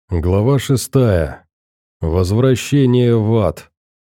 Глава 6. Возвращение в ад.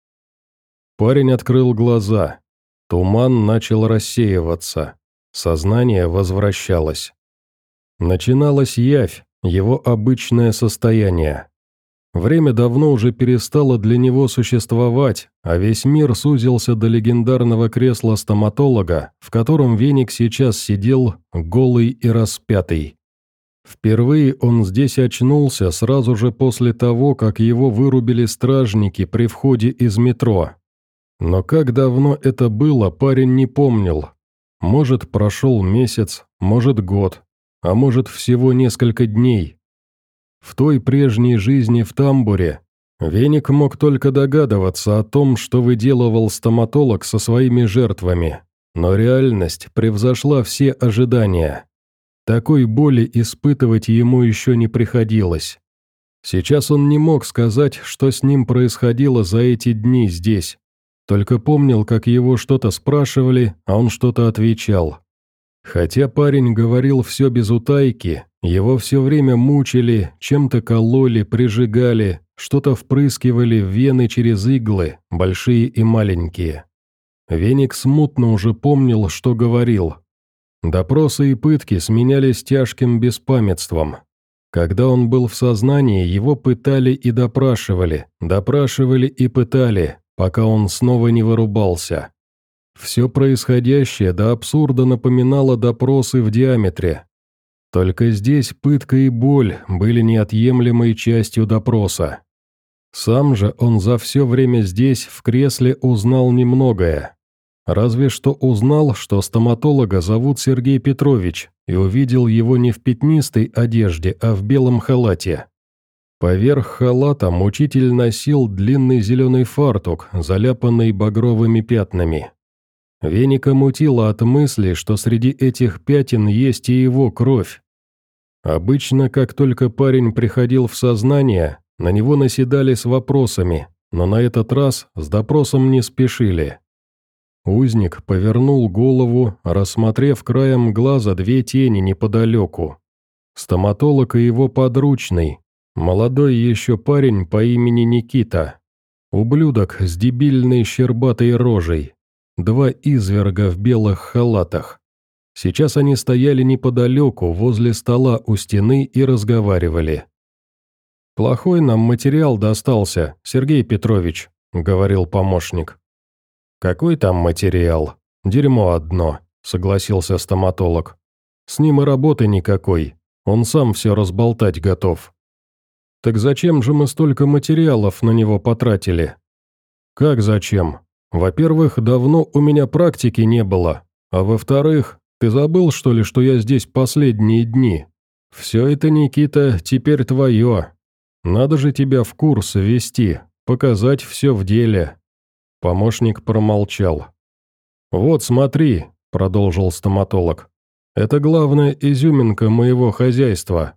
Парень открыл глаза. Туман начал рассеиваться. Сознание возвращалось. Начиналась явь, его обычное состояние. Время давно уже перестало для него существовать, а весь мир сузился до легендарного кресла стоматолога, в котором Веник сейчас сидел, голый и распятый. Впервые он здесь очнулся сразу же после того, как его вырубили стражники при входе из метро. Но как давно это было, парень не помнил. Может, прошел месяц, может, год, а может, всего несколько дней. В той прежней жизни в тамбуре Веник мог только догадываться о том, что выделывал стоматолог со своими жертвами, но реальность превзошла все ожидания. Такой боли испытывать ему еще не приходилось. Сейчас он не мог сказать, что с ним происходило за эти дни здесь. Только помнил, как его что-то спрашивали, а он что-то отвечал. Хотя парень говорил все без утайки, его все время мучили, чем-то кололи, прижигали, что-то впрыскивали в вены через иглы, большие и маленькие. Веник смутно уже помнил, что говорил. Допросы и пытки сменялись тяжким беспамятством. Когда он был в сознании, его пытали и допрашивали и пытали, пока он снова не вырубался. Все происходящее до абсурда напоминало допросы в диаметре. Только здесь пытка и боль были неотъемлемой частью допроса. Сам же он за все время здесь, в кресле, узнал немногое. Разве что узнал, что стоматолога зовут Сергей Петрович, и увидел его не в пятнистой одежде, а в белом халате. Поверх халата мучитель носил длинный зеленый фартук, заляпанный багровыми пятнами. Веника мутило от мысли, что среди этих пятен есть и его кровь. Обычно, как только парень приходил в сознание, на него наседали с вопросами, но на этот раз с допросом не спешили. Узник повернул голову, рассмотрев краем глаза две тени неподалеку. Стоматолог и его подручный, молодой еще парень по имени Никита. Ублюдок с дебильной щербатой рожей. Два изверга в белых халатах. Сейчас они стояли неподалеку, возле стола у стены и разговаривали. «Плохой нам материал достался, Сергей Петрович», — говорил помощник. «Какой там материал? Дерьмо одно», — согласился стоматолог. «С ним и работы никакой, он сам все разболтать готов». «Так зачем же мы столько материалов на него потратили?» «Как зачем? Во-первых, давно у меня практики не было, а во-вторых, ты забыл, что ли, что я здесь последние дни? Все это, Никита, теперь твое. Надо же тебя в курс ввести, показать все в деле». Помощник промолчал. «Вот смотри», — продолжил стоматолог, — «это главная изюминка моего хозяйства.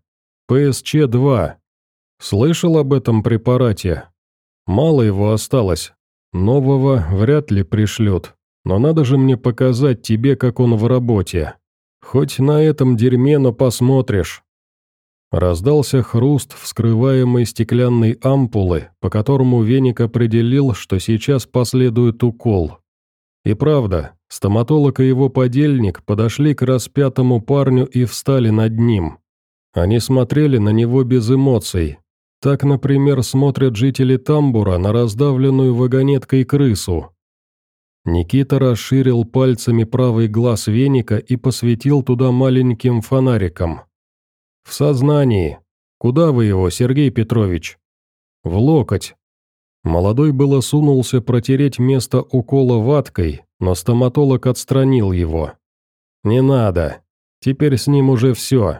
ПСЧ-2. Слышал об этом препарате? Мало его осталось. Нового вряд ли пришлют, но надо же мне показать тебе, как он в работе. Хоть на этом дерьме, но посмотришь». Раздался хруст вскрываемой стеклянной ампулы, по которому Веник определил, что сейчас последует укол. И правда, стоматолог и его подельник подошли к распятому парню и встали над ним. Они смотрели на него без эмоций. Так, например, смотрят жители тамбура на раздавленную вагонеткой крысу. Никита расширил пальцами правый глаз Веника и посветил туда маленьким фонариком. «В сознании. Куда вы его, Сергей Петрович?» «В локоть». Молодой было сунулся протереть место укола ваткой, но стоматолог отстранил его. «Не надо. Теперь с ним уже все».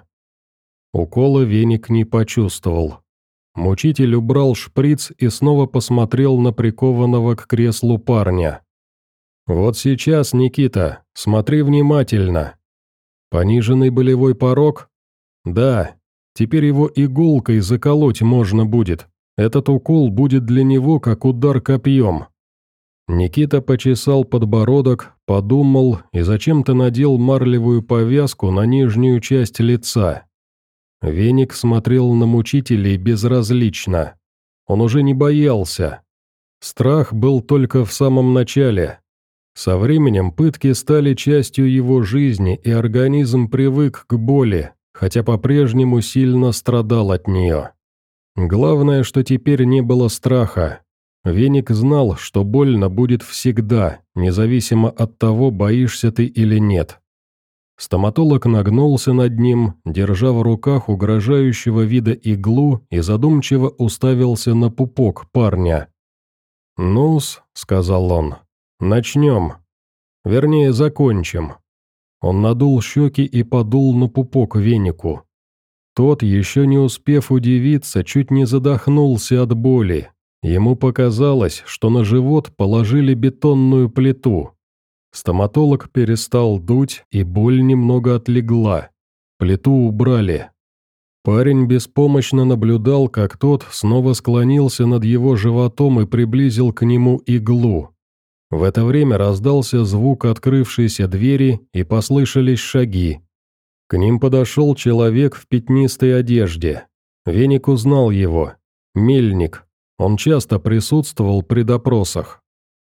Укола Веник не почувствовал. Мучитель убрал шприц и снова посмотрел на прикованного к креслу парня. «Вот сейчас, Никита, смотри внимательно. Пониженный болевой порог? Да, теперь его иголкой заколоть можно будет. Этот укол будет для него как удар копьем». Никита почесал подбородок, подумал и зачем-то надел марлевую повязку на нижнюю часть лица. Веник смотрел на мучителей безразлично. Он уже не боялся. Страх был только в самом начале. Со временем пытки стали частью его жизни, и организм привык к боли, хотя по-прежнему сильно страдал от нее. Главное, что теперь не было страха. Веник знал, что больно будет всегда, независимо от того, боишься ты или нет. Стоматолог нагнулся над ним, держа в руках угрожающего вида иглу, и задумчиво уставился на пупок парня. «Ну-с», — сказал он, — «начнем. Вернее, закончим». Он надул щеки и подул на пупок венику. Тот, еще не успев удивиться, чуть не задохнулся от боли. Ему показалось, что на живот положили бетонную плиту. Стоматолог перестал дуть, и боль немного отлегла. Плиту убрали. Парень беспомощно наблюдал, как тот снова склонился над его животом и приблизил к нему иглу. В это время раздался звук открывшейся двери, и послышались шаги. К ним подошел человек в пятнистой одежде. Веник узнал его. Мельник. Он часто присутствовал при допросах.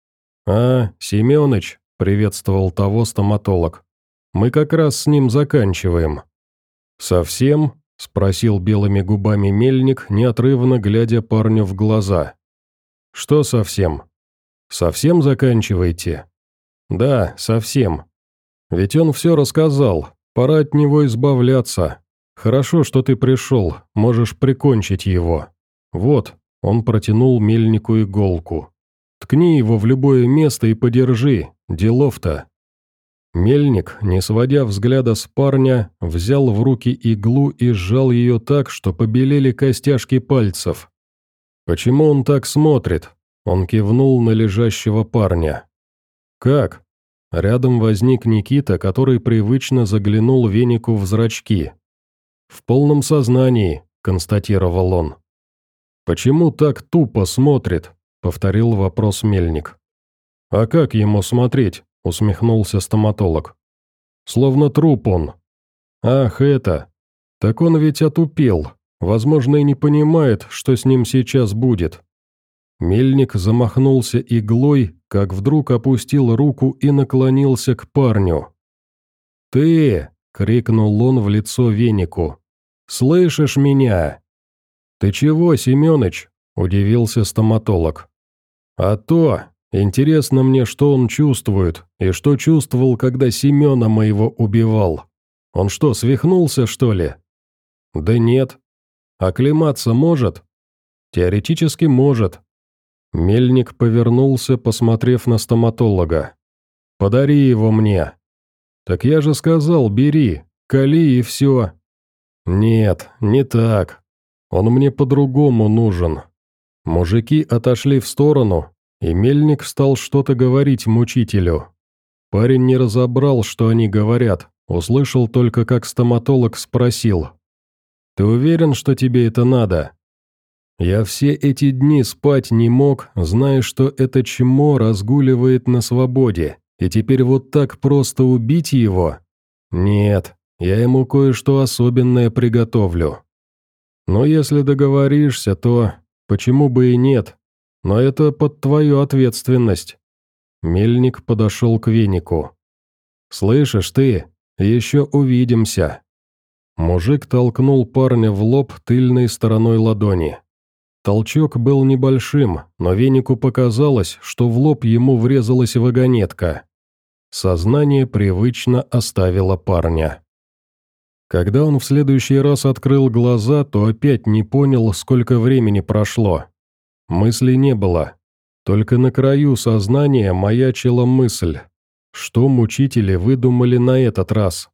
«А, Семёныч», — приветствовал того стоматолог. «Мы как раз с ним заканчиваем». «Совсем?» — спросил белыми губами мельник, неотрывно глядя парню в глаза. «Что совсем? Совсем заканчиваете?» «Да, совсем. Ведь он все рассказал, пора от него избавляться. Хорошо, что ты пришел, можешь прикончить его. Вот», — он протянул мельнику иголку. «Ткни его в любое место и подержи, делов-то». Мельник, не сводя взгляда с парня, взял в руки иглу и сжал ее так, что побелели костяшки пальцев. «Почему он так смотрит?» Он кивнул на лежащего парня. «Как?» Рядом возник Никита, который привычно заглянул Венику в зрачки. «В полном сознании», — констатировал он. «Почему так тупо смотрит?» — повторил вопрос Мельник. «А как ему смотреть?» — усмехнулся стоматолог. «Словно труп он». «Ах, это! Так он ведь отупел, возможно, и не понимает, что с ним сейчас будет». Мельник замахнулся иглой, как вдруг опустил руку и наклонился к парню. «Ты!» — крикнул он в лицо Венику. «Слышишь меня?» «Ты чего, Семёныч?» — удивился стоматолог. «А то! Интересно мне, что он чувствует, и что чувствовал, когда Семёна моего убивал. Он что, свихнулся, что ли?» «Да нет. Оклематься может?» «Теоретически может». Мельник повернулся, посмотрев на стоматолога. «Подари его мне». «Так я же сказал, бери, кали и все». «Нет, не так. Он мне по-другому нужен». Мужики отошли в сторону, и Мельник стал что-то говорить мучителю. Парень не разобрал, что они говорят, услышал только, как стоматолог спросил. «Ты уверен, что тебе это надо?» «Я все эти дни спать не мог, зная, что это чмо разгуливает на свободе, и теперь вот так просто убить его? Нет, я ему кое-что особенное приготовлю. Но если договоришься, то почему бы и нет? Но это под твою ответственность». Мельник подошел к Венику. «Слышишь ты, еще увидимся». Мужик толкнул парня в лоб тыльной стороной ладони. Толчок был небольшим, но Венику показалось, что в лоб ему врезалась вагонетка. Сознание привычно оставило парня. Когда он в следующий раз открыл глаза, то опять не понял, сколько времени прошло. Мыслей не было. Только на краю сознания маячила мысль. Что мучители выдумали на этот раз?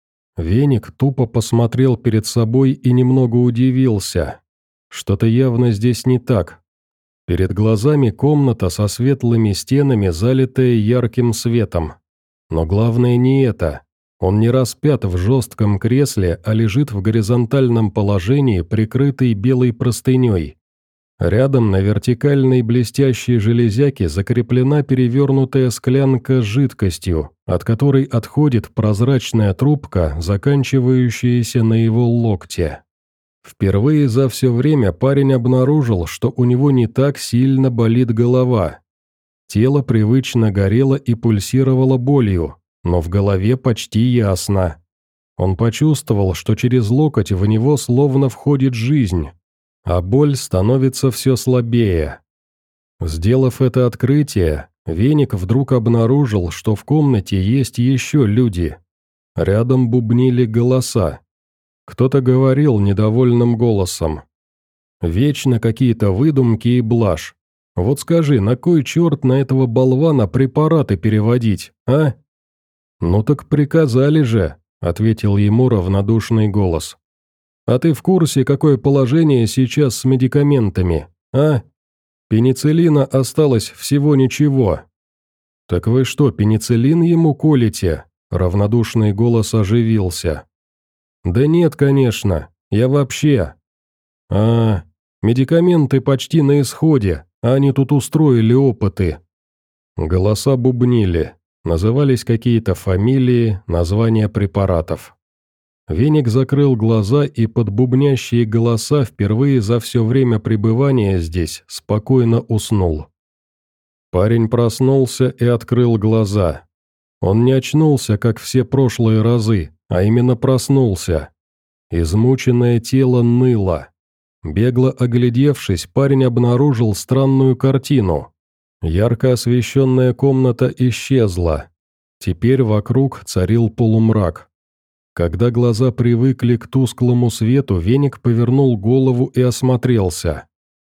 Веник тупо посмотрел перед собой и немного удивился. Что-то явно здесь не так. Перед глазами комната со светлыми стенами, залитая ярким светом. Но главное не это. Он не распят в жестком кресле, а лежит в горизонтальном положении, прикрытый белой простыней. Рядом на вертикальной блестящей железяке закреплена перевернутая склянка с жидкостью, от которой отходит прозрачная трубка, заканчивающаяся на его локте. Впервые за все время парень обнаружил, что у него не так сильно болит голова. Тело привычно горело и пульсировало болью, но в голове почти ясно. Он почувствовал, что через локоть в него словно входит жизнь, а боль становится все слабее. Сделав это открытие, Веник вдруг обнаружил, что в комнате есть еще люди. Рядом бубнили голоса. Кто-то говорил недовольным голосом. «Вечно какие-то выдумки и блажь. Вот скажи, на кой черт на этого болвана препараты переводить, а?» «Ну так приказали же», — ответил ему равнодушный голос. «А ты в курсе, какое положение сейчас с медикаментами, а? Пенициллина осталось всего ничего». «Так вы что, пенициллин ему колите?» Равнодушный голос оживился. «Да нет, конечно, я вообще...» Медикаменты почти на исходе, а они тут устроили опыты». Голоса бубнили, назывались какие-то фамилии, названия препаратов. Веник закрыл глаза и под бубнящие голоса впервые за все время пребывания здесь спокойно уснул. Парень проснулся и открыл глаза. Он не очнулся, как все прошлые разы, а именно проснулся. Измученное тело ныло. Бегло оглядевшись, парень обнаружил странную картину. Ярко освещенная комната исчезла. Теперь вокруг царил полумрак. Когда глаза привыкли к тусклому свету, Веник повернул голову и осмотрелся.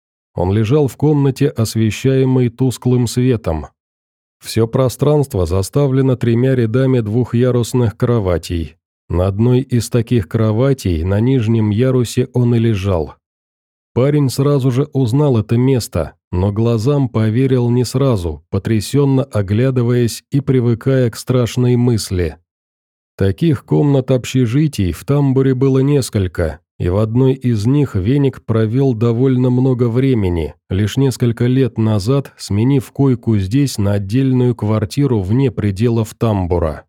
Он лежал в комнате, освещаемой тусклым светом. Все пространство заставлено 3 рядами двухъярусных кроватей. На одной из таких кроватей на нижнем ярусе он и лежал. Парень сразу же узнал это место, но глазам поверил не сразу, потрясенно оглядываясь и привыкая к страшной мысли. Таких комнат общежитий в тамбуре было несколько, и в одной из них Веник провел довольно много времени, лишь несколько лет назад сменив койку здесь на отдельную квартиру вне пределов тамбура.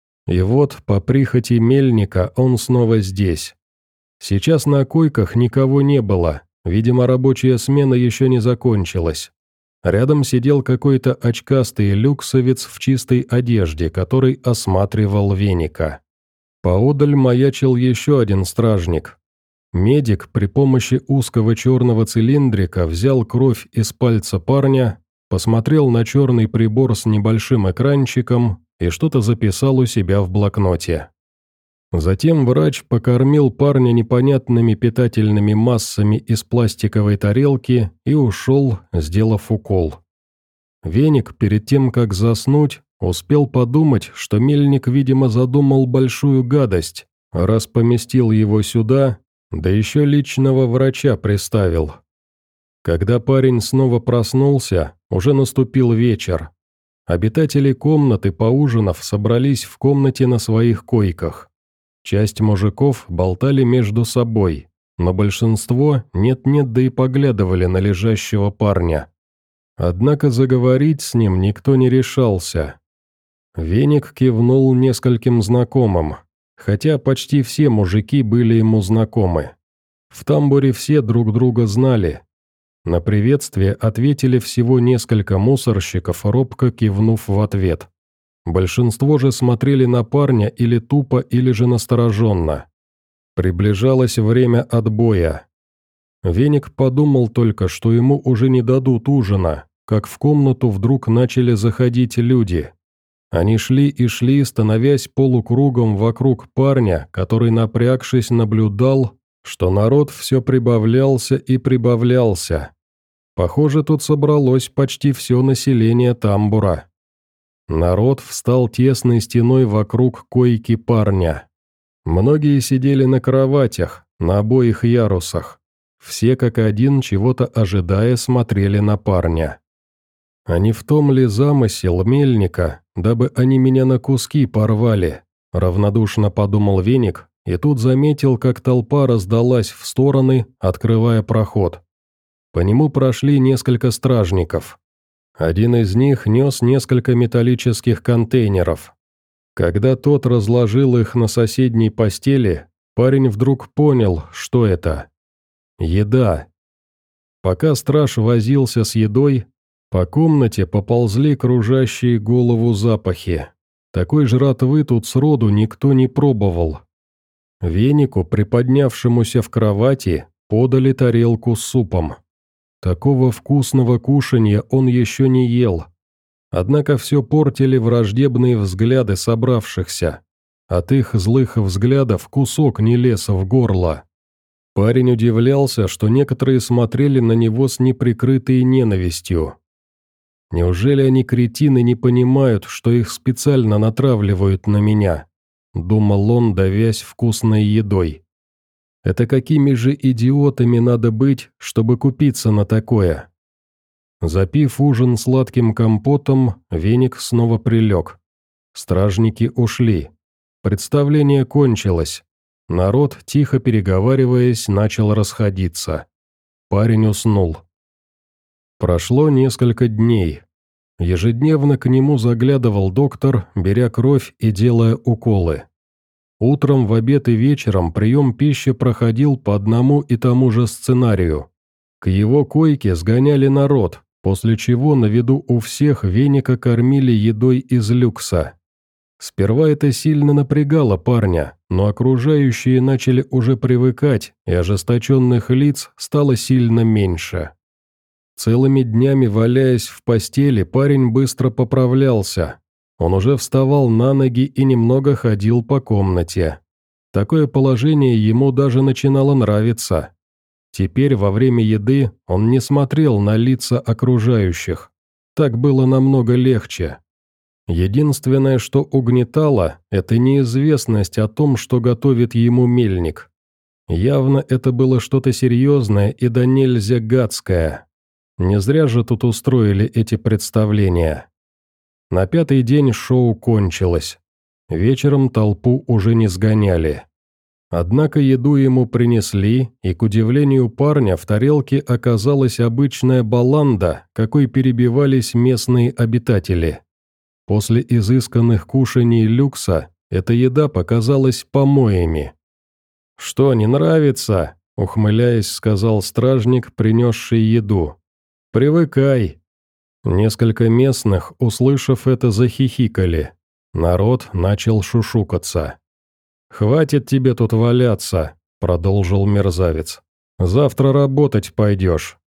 И вот, по прихоти Мельника, он снова здесь. Сейчас на койках никого не было, видимо, рабочая смена еще не закончилась. Рядом сидел какой-то очкастый люксовец в чистой одежде, который осматривал Веника. Поодаль маячил еще один стражник. Медик при помощи узкого черного цилиндрика взял кровь из пальца парня, посмотрел на черный прибор с небольшим экранчиком и что-то записал у себя в блокноте. Затем врач покормил парня непонятными питательными массами из пластиковой тарелки и ушел, сделав укол. Веник, перед тем, как заснуть, успел подумать, что Мельник, видимо, задумал большую гадость, раз поместил его сюда, да еще личного врача приставил. Когда парень снова проснулся, уже наступил вечер. Обитатели комнаты, поужинав, собрались в комнате на своих койках. Часть мужиков болтали между собой, но большинство нет-нет, да и поглядывали на лежащего парня. Однако заговорить с ним никто не решался. Веник кивнул нескольким знакомым, хотя почти все мужики были ему знакомы. В тамбуре все друг друга знали. На приветствие ответили всего несколько мусорщиков, робко кивнув в ответ. Большинство же смотрели на парня или тупо, или же настороженно. Приближалось время отбоя. Веник подумал только, что ему уже не дадут ужина, как в комнату вдруг начали заходить люди. Они шли и шли, становясь полукругом вокруг парня, который, напрягшись, наблюдал, что народ все прибавлялся и прибавлялся. Похоже, тут собралось почти все население тамбура. Народ встал тесной стеной вокруг койки парня. Многие сидели на кроватях, на обоих ярусах. Все как один, чего-то ожидая, смотрели на парня. «А не в том ли замысел Мельника, дабы они меня на куски порвали?» Равнодушно подумал Веник, и тут заметил, как толпа раздалась в стороны, открывая проход. По нему прошли несколько стражников. Один из них нес несколько металлических контейнеров. Когда тот разложил их на соседней постели, парень вдруг понял, что это. Еда. Пока страж возился с едой, по комнате поползли кружащие голову запахи. Такой жратвы тут сроду никто не пробовал. Венику, приподнявшемуся в кровати, подали тарелку с супом. Такого вкусного кушанья он еще не ел. Однако все портили враждебные взгляды собравшихся. От их злых взглядов кусок не лез в горло. Парень удивлялся, что некоторые смотрели на него с неприкрытой ненавистью. «Неужели они, кретины, не понимают, что их специально натравливают на меня?» – думал он, давясь вкусной едой. «Это какими же идиотами надо быть, чтобы купиться на такое?» Запив ужин сладким компотом, Веник снова прилег. Стражники ушли. Представление кончилось. Народ, тихо переговариваясь, начал расходиться. Парень уснул. Прошло несколько дней. Ежедневно к нему заглядывал доктор, беря кровь и делая уколы. Утром, в обед и вечером прием пищи проходил по одному и тому же сценарию. К его койке сгоняли народ, после чего на виду у всех Веника кормили едой из люкса. Сперва это сильно напрягало парня, но окружающие начали уже привыкать, и ожесточенных лиц стало сильно меньше. Целыми днями валяясь в постели, парень быстро поправлялся. Он уже вставал на ноги и немного ходил по комнате. Такое положение ему даже начинало нравиться. Теперь во время еды он не смотрел на лица окружающих. Так было намного легче. Единственное, что угнетало, это неизвестность о том, что готовит ему мельник. Явно это было что-то серьезное и да нельзя гадское. Не зря же тут устроили эти представления. На 5-й день шоу кончилось. Вечером толпу уже не сгоняли. Однако еду ему принесли, и, к удивлению парня, в тарелке оказалась обычная баланда, какой перебивались местные обитатели. После изысканных кушаний люкса эта еда показалась помоями. «Что, не нравится?» – ухмыляясь, сказал стражник, принесший еду. «Привыкай». Несколько местных, услышав это, захихикали. Народ начал шушукаться. «Хватит тебе тут валяться», – продолжил мерзавец. «Завтра работать пойдешь.